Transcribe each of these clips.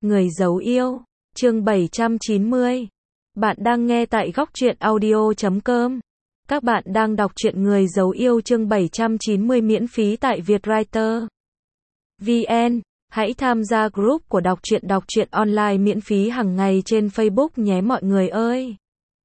Người giấu yêu, chương 790. Bạn đang nghe tại góc truyện audio.com. Các bạn đang đọc truyện Người giấu yêu chương 790 miễn phí tại Vietwriter VN. Hãy tham gia group của đọc truyện online miễn phí hàng ngày trên Facebook nhé mọi người ơi.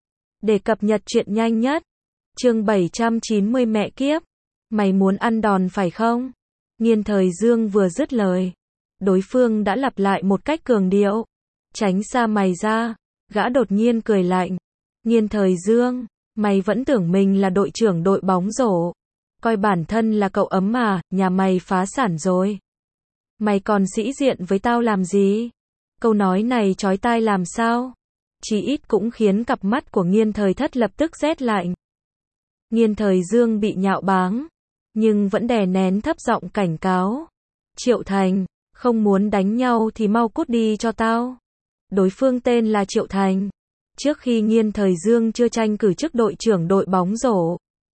Để cập nhật truyện nhanh nhất. Chương 790 mẹ kiếp. Mày muốn ăn đòn phải không? Nghiên Thời Dương vừa dứt lời, đối phương đã lặp lại một cách cường điệu. Tránh xa mày ra. Gã đột nhiên cười lạnh. Nghiên Thời Dương, mày vẫn tưởng mình là đội trưởng đội bóng rổ. Coi bản thân là cậu ấm mà, nhà mày phá sản rồi. Mày còn sĩ diện với tao làm gì? Câu nói này chói tai làm sao? Chỉ ít cũng khiến cặp mắt của Nghiên Thời Thất lập tức rét lạnh. Nghiên Thời Dương bị nhạo báng, nhưng vẫn đè nén thấp giọng cảnh cáo. Triệu Thành, không muốn đánh nhau thì mau cút đi cho tao. Đối phương tên là Triệu Thành. Trước khi Nghiên Thời Dương chưa tranh cử chức đội trưởng đội bóng rổ,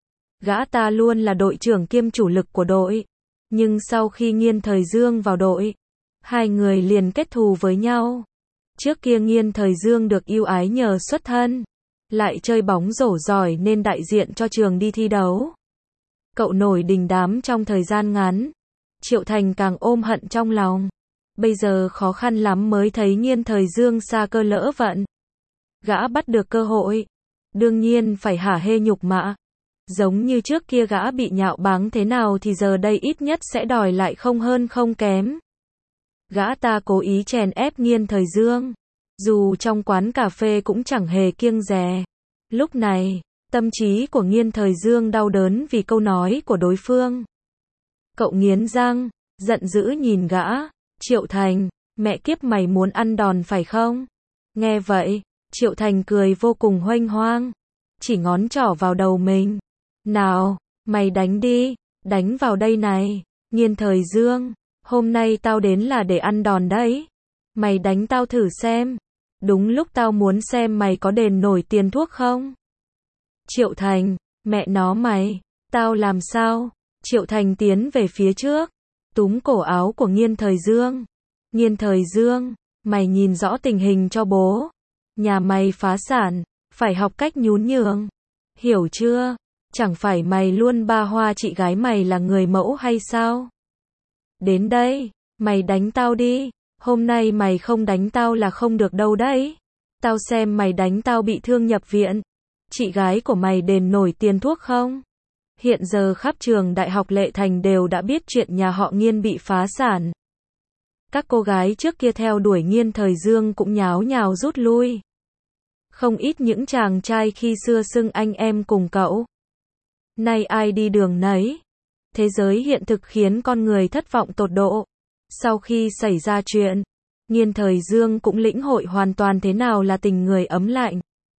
gã ta luôn là đội trưởng kiêm chủ lực của đội. Nhưng sau khi Nghiên Thời Dương vào đội, hai người liền kết thù với nhau. Trước kia Nghiên Thời Dương được ưu ái nhờ xuất thân, lại chơi bóng rổ giỏi nên đại diện cho trường đi thi đấu. Cậu nổi đình đám trong thời gian ngắn. Triệu Thành càng ôm hận trong lòng. Bây giờ khó khăn lắm mới thấy Nghiên Thời Dương sa cơ lỡ vận. Gã bắt được cơ hội, đương nhiên phải hả hê nhục mạ. Giống như trước kia gã bị nhạo báng thế nào thì giờ đây ít nhất sẽ đòi lại không hơn không kém. Gã ta cố ý chèn ép Nghiên Thời Dương, dù trong quán cà phê cũng chẳng hề kiêng dè. Lúc này, tâm trí của Nghiên Thời Dương đau đớn vì câu nói của đối phương. Cậu nghiến răng, giận dữ nhìn gã. Triệu Thành, mẹ kiếp mày muốn ăn đòn phải không? Nghe vậy, Triệu Thành cười vô cùng huênh hoang, chỉ ngón trỏ vào đầu mình. Nào, mày đánh đi, đánh vào đây này. Nghiên Thời Dương, hôm nay tao đến là để ăn đòn đấy. Mày đánh tao thử xem. Đúng lúc tao muốn xem mày có đền nổi tiền thuốc không? Triệu Thành, mẹ nó mày, tao làm sao? Triệu Thành tiến về phía trước, túm cổ áo của Nghiên Thời Dương. Nghiên Thời Dương, mày nhìn rõ tình hình cho bố. Nhà mày phá sản, phải học cách nhún nhường. Hiểu chưa? Chẳng phải mày luôn ba hoa chị gái mày là người mẫu hay sao? Đến đây, mày đánh tao đi. Hôm nay mày không đánh tao là không được đâu đấy. Tao xem mày đánh tao bị thương nhập viện. Chị gái của mày đền nổi tiền thuốc không? Hiện giờ khắp trường Đại học Lệ Thành đều đã biết chuyện nhà họ Nghiên bị phá sản. Các cô gái trước kia theo đuổi Nghiên Thời Dương cũng nháo nhào rút lui. Không ít những chàng trai khi xưa xưng anh em cùng cậu, nay ai đi đường nấy. Thế giới hiện thực khiến con người thất vọng tột độ. Sau khi xảy ra chuyện, Nghiên Thời Dương cũng lĩnh hội hoàn toàn thế nào là tình người ấm lạnh.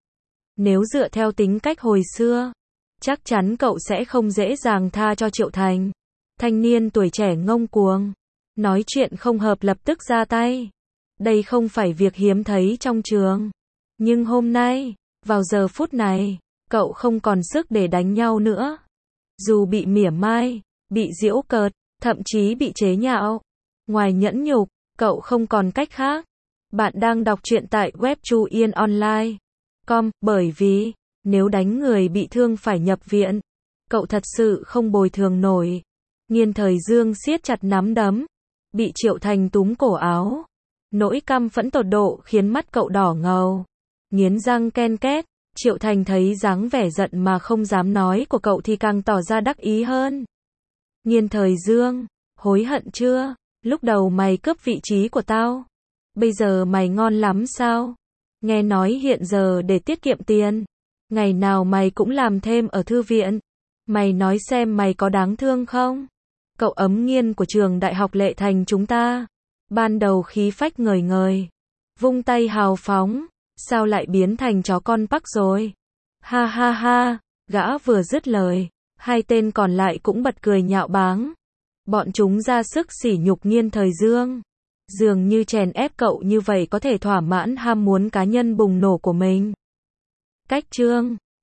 Nếu dựa theo tính cách hồi xưa, chắc chắn cậu sẽ không dễ dàng tha cho Triệu Thành. Thanh niên tuổi trẻ ngông cuồng, nói chuyện không hợp lập tức ra tay. Đây không phải việc hiếm thấy trong trường. Nhưng hôm nay, vào giờ phút này, cậu không còn sức để đánh nhau nữa. Dù bị mỉa mai, bị giễu cợt, thậm chí bị chế nhạo, ngoài nhẫn nhục, cậu không còn cách khác. Bạn đang đọc truyện tại web chuyenonline.com, bởi vì, nếu đánh người bị thương phải nhập viện, cậu thật sự không bồi thường nổi. Nghiên Thời Dương siết chặt nắm đấm, bị Triệu Thành túm cổ áo. Nỗi căm phẫn tột độ khiến mắt cậu đỏ ngầu, nghiến răng ken két. Triệu Thành thấy dáng vẻ giận mà không dám nói của cậu thì càng tỏ ra đắc ý hơn. Nghiên Thời Dương, hối hận chưa? Lúc đầu mày cướp vị trí của tao, bây giờ mày ngon lắm sao? Nghe nói hiện giờ để tiết kiệm tiền, ngày nào mày cũng làm thêm ở thư viện. Mày nói xem mày có đáng thương không? Cậu ấm Nghiên của trường Đại học Lệ Thành chúng ta, ban đầu khí phách ngời ngời, vung tay hào phóng, sao lại biến thành chó con Park rồi? Ha ha ha, gã vừa dứt lời, hai tên còn lại cũng bật cười nhạo báng. Bọn chúng ra sức sỉ nhục Nghiên Thời Dương. Dường như chèn ép cậu như vậy có thể thỏa mãn ham muốn cá nhân bùng nổ của mình. Cách chương